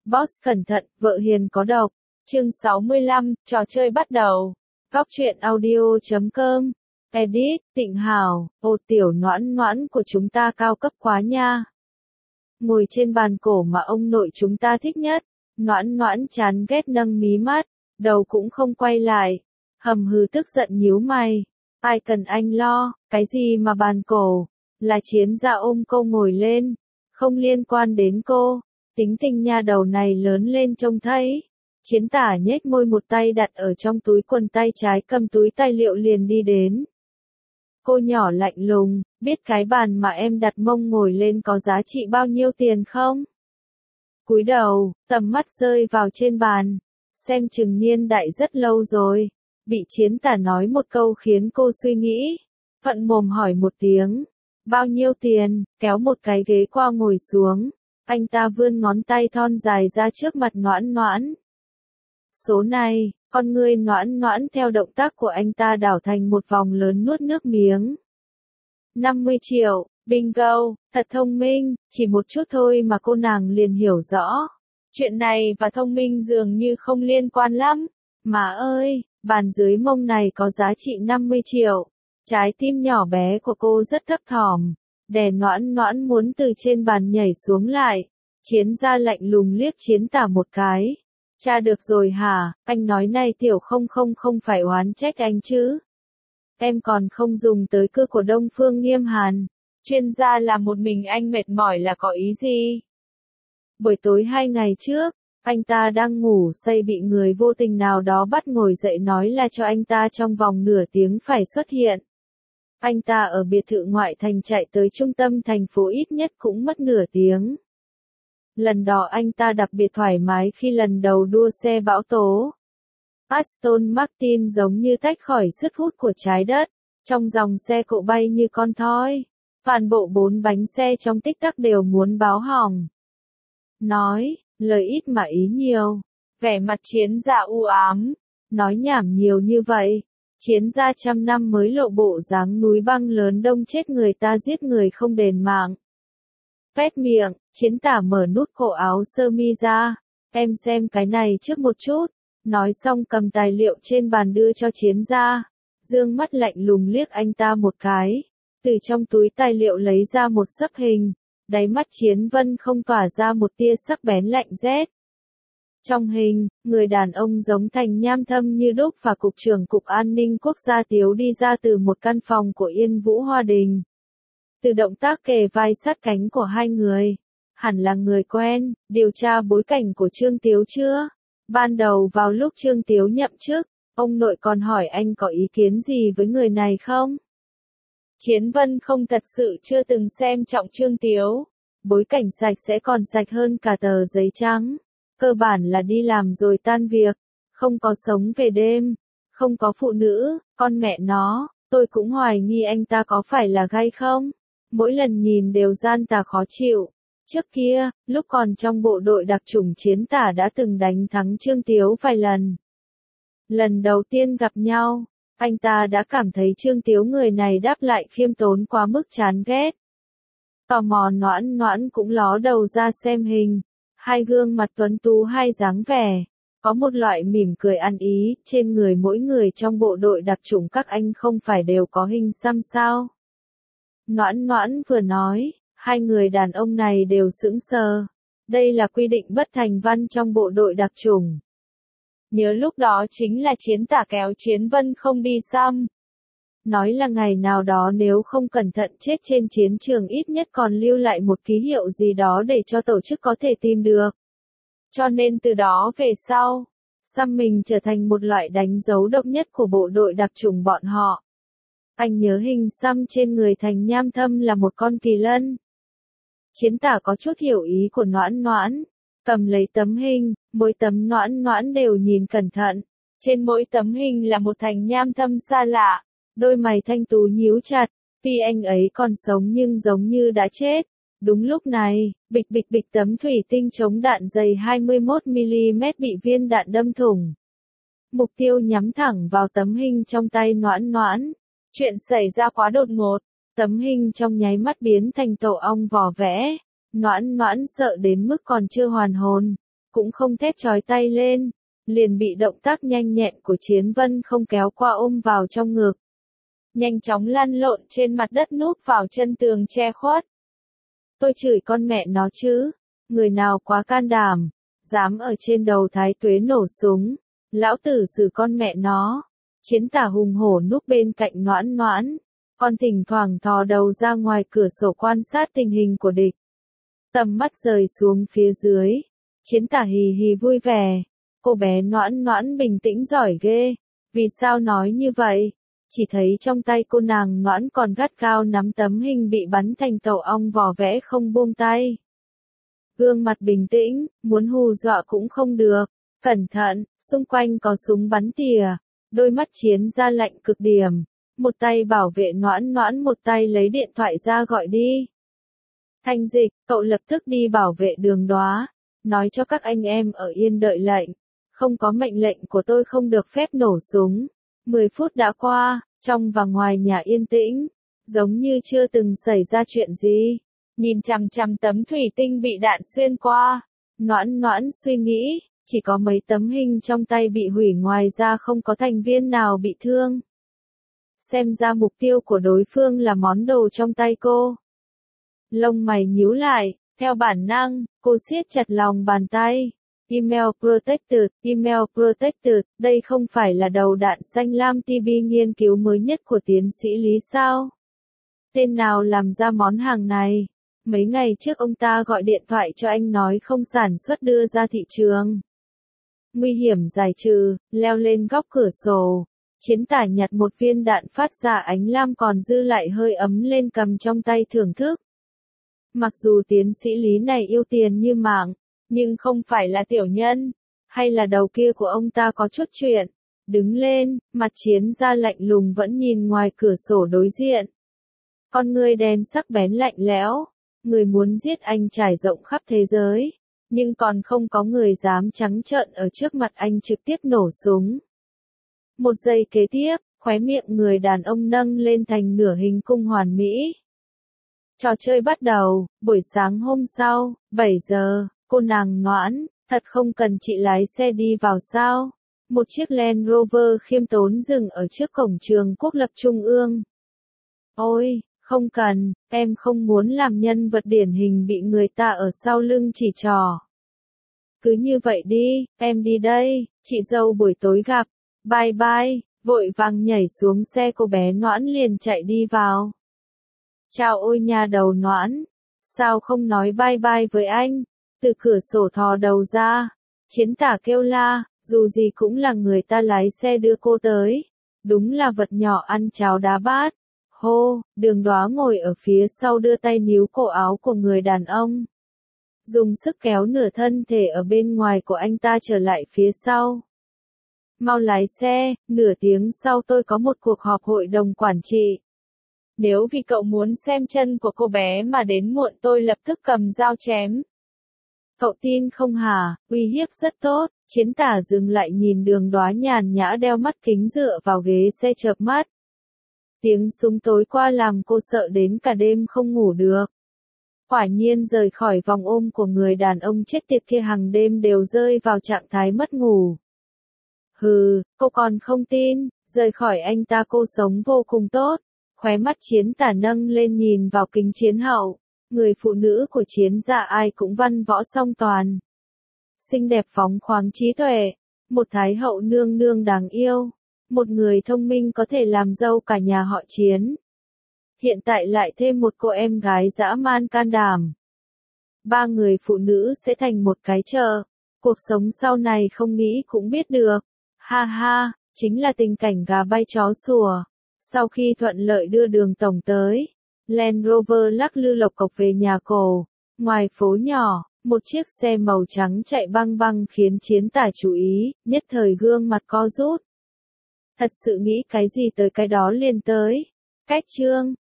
Boss cẩn thận, vợ hiền có độc. Chương 65, trò chơi bắt đầu. Góc truyện audio.com. Edit, Tịnh Hảo, ô tiểu noãn noãn của chúng ta cao cấp quá nha. Ngồi trên bàn cổ mà ông nội chúng ta thích nhất. Noãn noãn chán ghét nâng mí mắt, đầu cũng không quay lại. Hầm hừ tức giận nhíu mày. Ai cần anh lo, cái gì mà bàn cổ? Là Chiến gia ôm cô ngồi lên. Không liên quan đến cô. Tính tình nha đầu này lớn lên trông thấy. Chiến tả nhếch môi, một tay đặt ở trong túi quần, tay trái cầm túi tài liệu liền đi đến. Cô nhỏ lạnh lùng, biết cái bàn mà em đặt mông ngồi lên có giá trị bao nhiêu tiền không? Cúi đầu, tầm mắt rơi vào trên bàn. Xem chừng niên đại rất lâu rồi. Bị Chiến tả nói một câu khiến cô suy nghĩ. Thuận mồm hỏi một tiếng. Bao nhiêu tiền? Kéo một cái ghế qua ngồi xuống. Anh ta vươn ngón tay thon dài ra trước mặt noãn noãn. Số này, con ngươi noãn noãn theo động tác của anh ta đảo thành một vòng lớn, nuốt nước miếng. 50 triệu, bingo, thật thông minh, chỉ một chút thôi mà cô nàng liền hiểu rõ. Chuyện này và thông minh dường như không liên quan lắm. Mà ơi, bàn dưới mông này có giá trị 50 triệu. Trái tim nhỏ bé của cô rất thấp thỏm. Đè noãn noãn muốn từ trên bàn nhảy xuống lại. Chiến gia lạnh lùng liếc Chiến tả một cái. Cha được rồi hả, anh nói này tiểu không phải oán trách anh chứ. Em còn không dùng tới cơ của Đông Phương Nghiêm Hàn. Chuyên gia là một mình anh mệt mỏi là có ý gì? Buổi tối 2 ngày trước, anh ta đang ngủ say bị người vô tình nào đó bắt ngồi dậy nói là cho anh ta trong vòng nửa tiếng phải xuất hiện. Anh ta ở biệt thự ngoại thành chạy tới trung tâm thành phố ít nhất cũng mất nửa tiếng. Lần đó anh ta đặc biệt thoải mái khi lần đầu đua xe bão tố. Aston Martin giống như tách khỏi sức hút của trái đất. Trong dòng xe cộ bay như con thoi. Toàn bộ 4 bánh xe trong tích tắc đều muốn báo hỏng. Nói, lời ít mà ý nhiều. Vẻ mặt Chiến gia u ám. Nói nhảm nhiều như vậy. Chiến gia 100 năm mới lộ bộ dáng núi băng lớn đông chết người ta giết người không đền mạng. Phét miệng, Chiến tả mở nút cổ áo sơ mi ra. Em xem cái này trước một chút. Nói xong cầm tài liệu trên bàn đưa cho Chiến gia. Dương mắt lạnh lùng liếc anh ta một cái. Từ trong túi tài liệu lấy ra một sấp hình. Đáy mắt Chiến Vân không tỏa ra một tia sắc bén lạnh rét. Trong hình, người đàn ông giống thành nham thâm như đúc và Cục trưởng Cục An ninh Quốc gia Tiếu đi ra từ một căn phòng của Yên Vũ Hoa Đình. Từ động tác kề vai sát cánh của hai người, hẳn là người quen. Điều tra bối cảnh của Trương Tiếu chưa? Ban đầu vào lúc Trương Tiếu nhậm chức, ông nội còn hỏi anh có ý kiến gì với người này không? Chiến Vân không thật sự chưa từng xem trọng Trương Tiếu. Bối cảnh sạch sẽ còn sạch hơn cả tờ giấy trắng. Cơ bản là đi làm rồi tan việc, không có sống về đêm, không có phụ nữ, con mẹ nó, tôi cũng hoài nghi anh ta có phải là gay không? Mỗi lần nhìn đều gian tà khó chịu. Trước kia, lúc còn trong bộ đội đặc chủng Chiến tả đã từng đánh thắng Trương Tiếu vài lần. Lần đầu tiên gặp nhau, anh ta đã cảm thấy Trương Tiếu người này đáp lại khiêm tốn quá mức chán ghét. Tò mò noãn noãn cũng ló đầu ra xem hình. Hai gương mặt tuấn tú, hai dáng vẻ. Có một loại mỉm cười ăn ý, trên người mỗi người trong bộ đội đặc chủng các anh không phải đều có hình xăm sao? Noãn noãn vừa nói, hai người đàn ông này đều sững sờ. Đây là quy định bất thành văn trong bộ đội đặc chủng. Nhớ lúc đó chính là Chiến tả kéo Chiến Vân không đi xăm. Nói là ngày nào đó nếu không cẩn thận chết trên chiến trường ít nhất còn lưu lại một ký hiệu gì đó để cho tổ chức có thể tìm được. Cho nên từ đó về sau, xăm mình trở thành một loại đánh dấu độc nhất của bộ đội đặc chủng bọn họ. Anh nhớ hình xăm trên người thành nham thâm là một con kỳ lân. Chiến tả có chút hiểu ý của noãn noãn. Cầm lấy tấm hình, mỗi tấm noãn noãn đều nhìn cẩn thận. Trên mỗi tấm hình là một thành nham thâm xa lạ. Đôi mày thanh tú nhíu chặt, tuy anh ấy còn sống nhưng giống như đã chết. Đúng lúc này, bịch bịch bịch tấm thủy tinh chống đạn dày 21mm bị viên đạn đâm thủng. Mục tiêu nhắm thẳng vào tấm hình trong tay noãn noãn. Chuyện xảy ra quá đột ngột, tấm hình trong nháy mắt biến thành tổ ong vỏ vẽ. Noãn noãn sợ đến mức còn chưa hoàn hồn. cũng không thét chói tay lên, liền bị động tác nhanh nhẹn của Chiến Vân không kéo qua ôm vào trong ngực. Nhanh chóng lăn lộn trên mặt đất núp vào chân tường che khuất. Tôi chửi con mẹ nó chứ, người nào quá can đảm, dám ở trên đầu Thái Tuế nổ súng, lão tử xử con mẹ nó. Chiến Tả hùng hổ núp bên cạnh Noãn Noãn, còn thỉnh thoảng thò đầu ra ngoài cửa sổ quan sát tình hình của địch. Tầm mắt rời xuống phía dưới, Chiến Tả hì hì vui vẻ, cô bé Noãn Noãn bình tĩnh giỏi ghê, vì sao nói như vậy? Chỉ thấy trong tay cô nàng Noãn còn gắt gao nắm tấm hình bị bắn thành tổ ong vỏ vẽ không buông tay. Gương mặt bình tĩnh, muốn hù dọa cũng không được, cẩn thận, xung quanh có súng bắn tỉa, đôi mắt Chiến ra lạnh cực điểm, một tay bảo vệ Noãn Noãn, một tay lấy điện thoại ra gọi đi. Thanh Dịch, cậu lập tức đi bảo vệ Đường Đóa, nói cho các anh em ở yên đợi lệnh, không có mệnh lệnh của tôi không được phép nổ súng. 10 phút đã qua, trong và ngoài nhà yên tĩnh, giống như chưa từng xảy ra chuyện gì. Nhìn chằm chằm tấm thủy tinh bị đạn xuyên qua, Noãn Noãn suy nghĩ, chỉ có mấy tấm hình trong tay bị hủy, ngoài ra không có thành viên nào bị thương. Xem ra mục tiêu của đối phương là món đồ trong tay cô. Lông mày nhíu lại, theo bản năng, cô siết chặt lòng bàn tay. Email Protected, đây không phải là đầu đạn xanh lam TB nghiên cứu mới nhất của tiến sĩ Lý sao? Tên nào làm ra món hàng này? Mấy ngày trước ông ta gọi điện thoại cho anh nói không sản xuất đưa ra thị trường. Nguy hiểm giải trừ, leo lên góc cửa sổ. Chiến Tả nhặt một viên đạn phát ra ánh lam còn dư lại hơi ấm lên cầm trong tay thưởng thức. Mặc dù tiến sĩ Lý này yêu tiền như mạng, nhưng không phải là tiểu nhân, hay là đầu kia của ông ta có chút chuyện. Đứng lên, mặt Chiến ra lạnh lùng vẫn nhìn ngoài cửa sổ đối diện. Con ngươi đen sắc bén lạnh lẽo, người muốn giết anh trải rộng khắp thế giới, nhưng còn không có người dám trắng trợn ở trước mặt anh trực tiếp nổ súng. Một giây kế tiếp, khóe miệng người đàn ông nâng lên thành nửa hình cung hoàn mỹ. Trò chơi bắt đầu, buổi sáng hôm sau, 7 giờ, cô nàng Noãn, thật không cần chị lái xe đi vào sao? Một chiếc Land Rover khiêm tốn dừng ở trước cổng trường Quốc lập Trung ương. Ôi, không cần, em không muốn làm nhân vật điển hình bị người ta ở sau lưng chỉ trỏ. Cứ như vậy đi, em đi đây, chị dâu buổi tối gặp, bye bye, vội vàng nhảy xuống xe cô bé Noãn liền chạy đi vào. Chào ôi nhà đầu Noãn, sao không nói bye bye với anh? Từ cửa sổ thò đầu ra, Chiến Tả kêu la, dù gì cũng là người ta lái xe đưa cô tới. Đúng là vật nhỏ ăn cháo đá bát. Hô, Đường Đóa ngồi ở phía sau đưa tay níu cổ áo của người đàn ông. Dùng sức kéo nửa thân thể ở bên ngoài của anh ta trở lại phía sau. Mau lái xe, nửa tiếng sau tôi có một cuộc họp hội đồng quản trị. Nếu vì cậu muốn xem chân của cô bé mà đến muộn tôi lập tức cầm dao chém. Cậu tin không hả? Uy hiếp rất tốt. Chiến Tả dừng lại nhìn Đường Đóa nhàn nhã đeo mắt kính dựa vào ghế xe chợp mắt. Tiếng súng tối qua làm cô sợ đến cả đêm không ngủ được. Quả nhiên rời khỏi vòng ôm của người đàn ông chết tiệt kia hàng đêm đều rơi vào trạng thái mất ngủ. Hừ, cô còn không tin, rời khỏi anh ta cô sống vô cùng tốt. Khóe mắt Chiến Tả nâng lên nhìn vào kính chiến hậu. Người phụ nữ của Chiến gia ai cũng văn võ song toàn. Xinh đẹp phóng khoáng trí tuệ, một thái hậu nương nương đáng yêu, một người thông minh có thể làm dâu cả nhà họ Chiến. Hiện tại lại thêm một cô em gái dã man can đảm. Ba người phụ nữ sẽ thành một cái chợ. Cuộc sống sau này không nghĩ cũng biết được. Ha ha, chính là tình cảnh gà bay chó sủa. Sau khi thuận lợi đưa Đường tổng tới, Land Rover lắc lư lộc cộc về nhà cổ. Ngoài phố nhỏ, một chiếc xe màu trắng chạy băng băng khiến Chiến Tả chú ý, nhất thời gương mặt co rút. Thật sự nghĩ cái gì tới cái đó liền tới. Cách chương